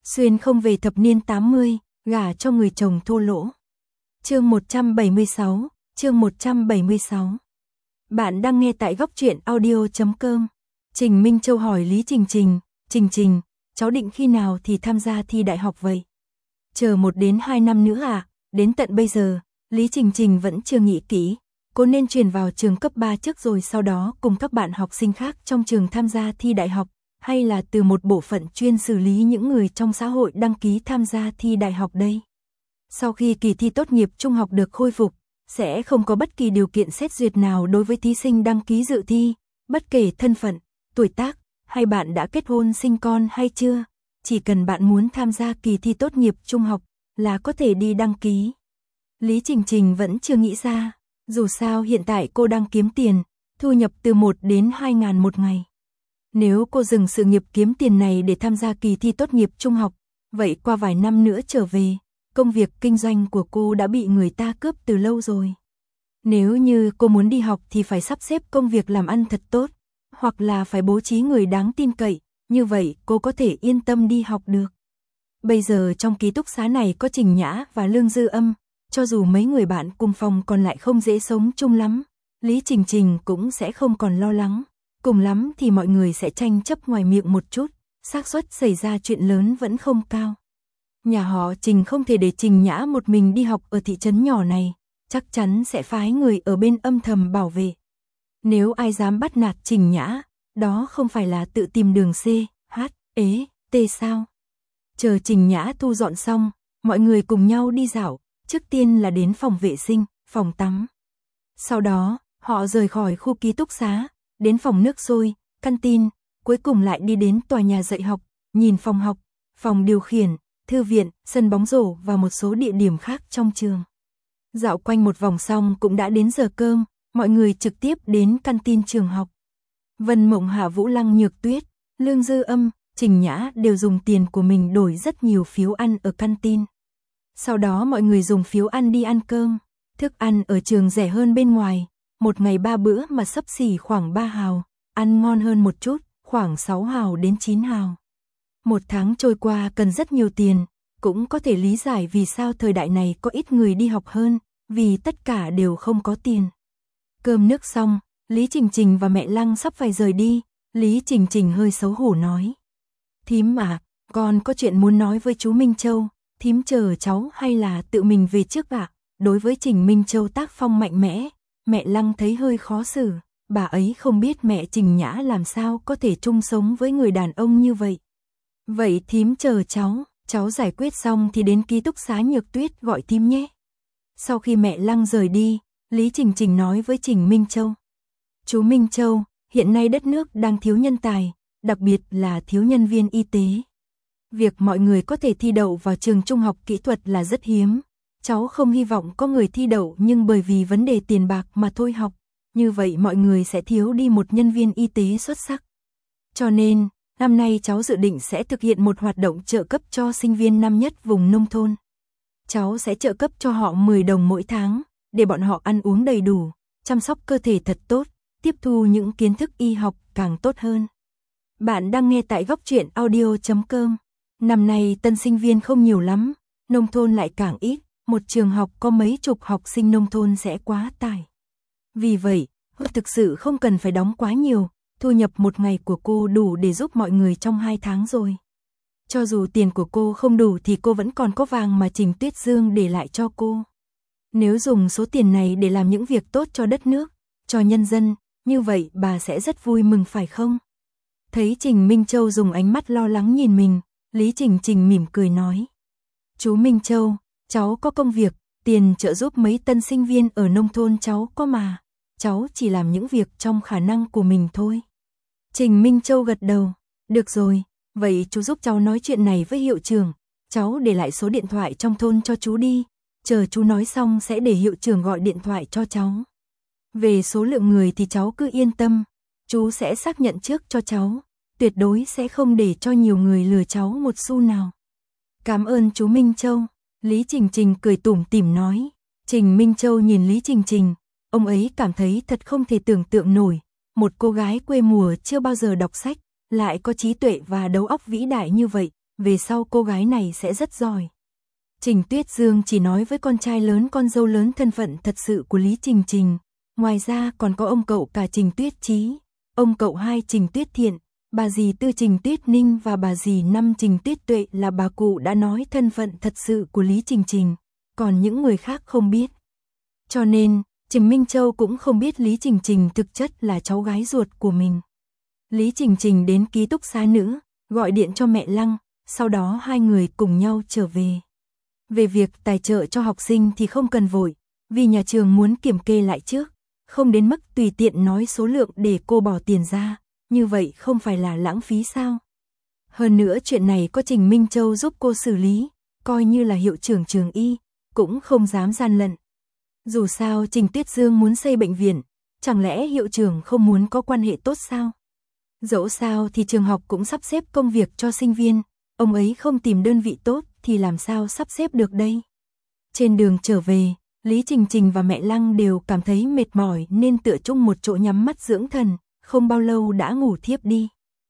Xuyên không về thập niên 80, gả cho người chồng thô lỗ. Chương 176, chương 176. Bạn đang nghe tại góc truyện audio.com. Trình Minh Châu hỏi Lý Trình Trình, Trình, cháu định khi nào thì tham gia thi đại học vậy? Chờ 1 đến 2 năm nữa à? Đến tận bây giờ, Lý Trình Trình vẫn chưa nghĩ kỹ, cô nên chuyển vào trường cấp 3 trước rồi sau đó cùng các bạn học sinh khác trong trường tham gia thi đại học, hay là từ một bộ phận chuyên xử lý những người trong xã hội đăng ký tham gia thi đại học đây? Sau khi kỳ thi tốt nghiệp trung học được khôi phục, sẽ không có bất kỳ điều kiện xét duyệt nào đối với thí sinh đăng ký dự thi, bất kể thân phận, tuổi tác, hay bạn đã kết hôn sinh con hay chưa, chỉ cần bạn muốn tham gia kỳ thi tốt nghiệp trung học là có thể đi đăng ký. Lý Trình Trình vẫn chưa nghĩ ra, dù sao hiện tại cô đang kiếm tiền, thu nhập từ 1 đến 2 ngàn một ngày. Nếu cô dừng sự nghiệp kiếm tiền này để tham gia kỳ thi tốt nghiệp trung học, vậy qua vài năm nữa trở về, công việc kinh doanh của cô đã bị người ta cướp từ lâu rồi. Nếu như cô muốn đi học thì phải sắp xếp công việc làm ăn thật tốt, hoặc là phải bố trí người đáng tin cậy, như vậy cô có thể yên tâm đi học được. Bây giờ trong ký túc xá này có Trình Nhã và Lương Dư Âm, cho dù mấy người bạn cùng phòng còn lại không dễ sống chung lắm, Lý Trình Trình cũng sẽ không còn lo lắng, cùng lắm thì mọi người sẽ tranh chấp ngoài miệng một chút, xác suất xảy ra chuyện lớn vẫn không cao. Nhà họ Trình không thể để Trình Nhã một mình đi học ở thị trấn nhỏ này, chắc chắn sẽ phái người ở bên âm thầm bảo vệ. Nếu ai dám bắt nạt Trình Nhã, đó không phải là tự tìm đường C, H, E, T sao? Chờ Trình Nhã thu dọn xong, mọi người cùng nhau đi dạo, trước tiên là đến phòng vệ sinh, phòng tắm. Sau đó, họ rời khỏi khu ký túc xá, đến phòng nước sôi, canteen, cuối cùng lại đi đến tòa nhà dạy học, nhìn phòng học, phòng điều khiển, thư viện, sân bóng rổ và một số địa điểm khác trong trường. Dạo quanh một vòng xong cũng đã đến giờ cơm, mọi người trực tiếp đến canteen trường học. Vân Mộng Hạ, Vũ Lăng, Nhược Tuyết, Lương Dư Âm, Trình Nhã đều dùng tiền của mình đổi rất nhiều phiếu ăn ở canteen. Sau đó mọi người dùng phiếu ăn đi ăn cơm, thức ăn ở trường rẻ hơn bên ngoài, một ngày 3 bữa mà xấp xỉ khoảng 3 hào, ăn ngon hơn một chút, khoảng 6 hào đến 9 hào. Một tháng trôi qua cần rất nhiều tiền, cũng có thể lý giải vì sao thời đại này có ít người đi học hơn, vì tất cả đều không có tiền. Cơm nước xong, Lý Trình Trình và mẹ Lăng sắp phải rời đi, Lý Trình Trình hơi xấu hổ nói: "Thím à, con có chuyện muốn nói với chú Minh Châu, thím chờ cháu hay là tự mình về trước ạ?" Đối với Trình Minh Châu tác phong mạnh mẽ, mẹ Lăng thấy hơi khó xử, bà ấy không biết mẹ Trình Nhã làm sao có thể chung sống với người đàn ông như vậy. "Vậy thím chờ cháu giải quyết xong thì đến ký túc xá Nhược Tuyết gọi thím nhé." Sau khi mẹ Lăng rời đi, Lý Trình Trình nói với Trình Minh Châu: "Chú Minh Châu, hiện nay đất nước đang thiếu nhân tài, đặc biệt là thiếu nhân viên y tế. Việc mọi người có thể thi đậu vào trường trung học kỹ thuật là rất hiếm. Cháu không hy vọng có người thi đậu nhưng bởi vì vấn đề tiền bạc mà thôi học, như vậy mọi người sẽ thiếu đi một nhân viên y tế xuất sắc. Cho nên, năm nay cháu dự định sẽ thực hiện một hoạt động trợ cấp cho sinh viên năm nhất vùng nông thôn. Cháu sẽ trợ cấp cho họ 10 đồng mỗi tháng, để bọn họ ăn uống đầy đủ, chăm sóc cơ thể thật tốt, tiếp thu những kiến thức y học càng tốt hơn." Bạn đang nghe tại góc truyện audio.com. Năm nay tân sinh viên không nhiều lắm, nông thôn lại càng ít, một trường học có mấy chục học sinh nông thôn sẽ quá tải. Vì vậy, cô thực sự không cần phải đóng quá nhiều, thu nhập một ngày của cô đủ để giúp mọi người trong 2 tháng rồi. Cho dù tiền của cô không đủ thì cô vẫn còn có vàng mà Trình Tuyết Dương để lại cho cô. Nếu dùng số tiền này để làm những việc tốt cho đất nước, cho nhân dân, như vậy bà sẽ rất vui mừng phải không? Thấy Trình Minh Châu dùng ánh mắt lo lắng nhìn mình, Lý Trình Trình mỉm cười nói: "Chú Minh Châu, cháu có công việc, tiền trợ giúp mấy tân sinh viên ở nông thôn cháu có mà, cháu chỉ làm những việc trong khả năng của mình thôi." Trình Minh Châu gật đầu: "Được rồi, vậy chú giúp cháu nói chuyện này với hiệu trưởng, cháu để lại số điện thoại trong thôn cho chú đi, chờ chú nói xong sẽ để hiệu trưởng gọi điện thoại cho cháu. Về số lượng người thì cháu cứ yên tâm, chú sẽ xác nhận trước cho cháu, tuyệt đối sẽ không để cho nhiều người lừa cháu một xu nào." "Cảm ơn chú Minh Châu." Lý Trình Trình cười tủm tỉm nói. Trình Minh Châu nhìn Lý Trình Trình, ông ấy cảm thấy thật không thể tưởng tượng nổi, một cô gái quê mùa chưa bao giờ đọc sách, lại có trí tuệ và đầu óc vĩ đại như vậy, về sau cô gái này sẽ rất giỏi. Trình Tuyết Dương chỉ nói với con trai lớn con dâu lớn thân phận thật sự của Lý Trình Trình, ngoài ra còn có ông cậu cả Trình Tuyết Chí, ông cậu hai Trình Tuyết Thiện, bà dì tư Trình Tuyết Ninh và bà dì năm Trình Tuyết Tuệ là bà cụ đã nói thân phận thật sự của Lý Trình Trình, còn những người khác không biết. Cho nên, Trình Minh Châu cũng không biết Lý Trình Trình thực chất là cháu gái ruột của mình. Lý Trình Trình đến ký túc xá nữ, gọi điện cho mẹ Lăng, sau đó hai người cùng nhau trở về. Về việc tài trợ cho học sinh thì không cần vội, vì nhà trường muốn kiểm kê lại trước, không đến mức tùy tiện nói số lượng để cô bỏ tiền ra, như vậy không phải là lãng phí sao? Hơn nữa chuyện này có Trình Minh Châu giúp cô xử lý, coi như là hiệu trưởng trường y, cũng không dám gian lận. Dù sao Trình Tuyết Dương muốn xây bệnh viện, chẳng lẽ hiệu trưởng không muốn có quan hệ tốt sao? Dẫu sao thì trường học cũng sắp xếp công việc cho sinh viên, ông ấy không tìm đơn vị tốt thì làm sao sắp xếp được đây? Trên đường trở về, Lý Trình Trình và mẹ Lăng đều cảm thấy mệt mỏi nên tựa chung một chỗ nhắm mắt dưỡng thần, không bao lâu đã ngủ thiếp đi.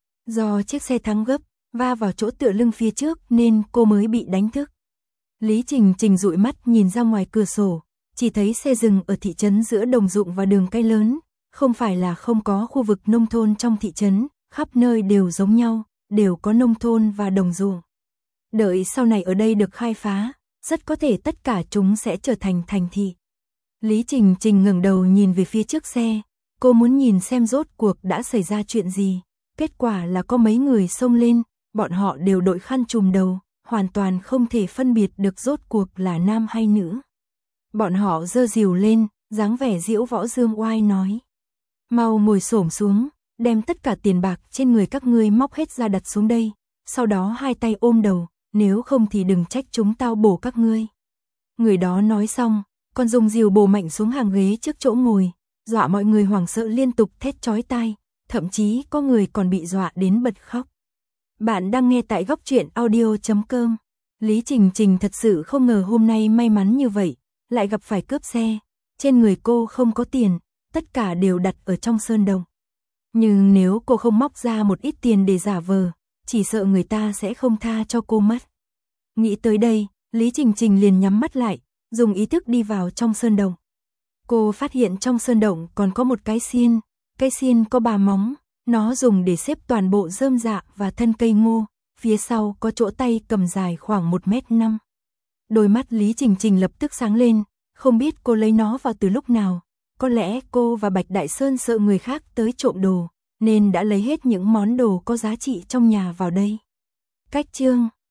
Do chiếc xe thắng gấp, va vào chỗ tựa lưng phía trước nên cô mới bị đánh thức. Lý Trình Trình dụi mắt nhìn ra ngoài cửa sổ, chỉ thấy xe dừng ở thị trấn giữa đồng ruộng và đường cái lớn, không phải là không có khu vực nông thôn trong thị trấn, khắp nơi đều giống nhau, đều có nông thôn và đồng ruộng. Đợi sau này ở đây được khai phá, rất có thể tất cả chúng sẽ trở thành thành thị. Lý Trình Trình ngẩng đầu nhìn về phía trước xe, cô muốn nhìn xem rốt cuộc đã xảy ra chuyện gì. Kết quả là có mấy người xông lên, bọn họ đều đội khăn trùm đầu, hoàn toàn không thể phân biệt được rốt cuộc là nam hay nữ. Bọn họ giơ rìu lên, dáng vẻ diễu võ dương oai nói: mau ngồi xổm xuống, đem tất cả tiền bạc trên người các ngươi móc hết ra đặt xuống đây, sau đó hai tay ôm đầu, nếu không thì đừng trách chúng tao bổ các ngươi. Người đó nói xong, còn dùng rìu bổ mạnh xuống hàng ghế trước chỗ ngồi, dọa mọi người hoảng sợ liên tục thét chói tai, thậm chí có người còn bị dọa đến bật khóc. Bạn đang nghe tại góc truyện audio.com. Lý Trình Trình thật sự không ngờ hôm nay may mắn như vậy, lại gặp phải cướp xe. Trên người cô không có tiền, tất cả đều đặt ở trong sơn đồng. Nhưng nếu cô không móc ra một ít tiền để giả vờ, chỉ sợ người ta sẽ không tha cho cô mất. Nghĩ tới đây, Lý Trình Trình liền nhắm mắt lại, dùng ý thức đi vào trong sơn đồng. Cô phát hiện trong sơn động còn có một cái xiên có 3 móng, nó dùng để xếp toàn bộ rơm rạ và thân cây ngô, phía sau có chỗ tay cầm dài khoảng 1m5. Đôi mắt Lý Trình Trình lập tức sáng lên, không biết cô lấy nó vào từ lúc nào, có lẽ cô và Bạch Đại Sơn sợ người khác tới trộm đồ, nên đã lấy hết những món đồ có giá trị trong nhà vào đây. Cách chương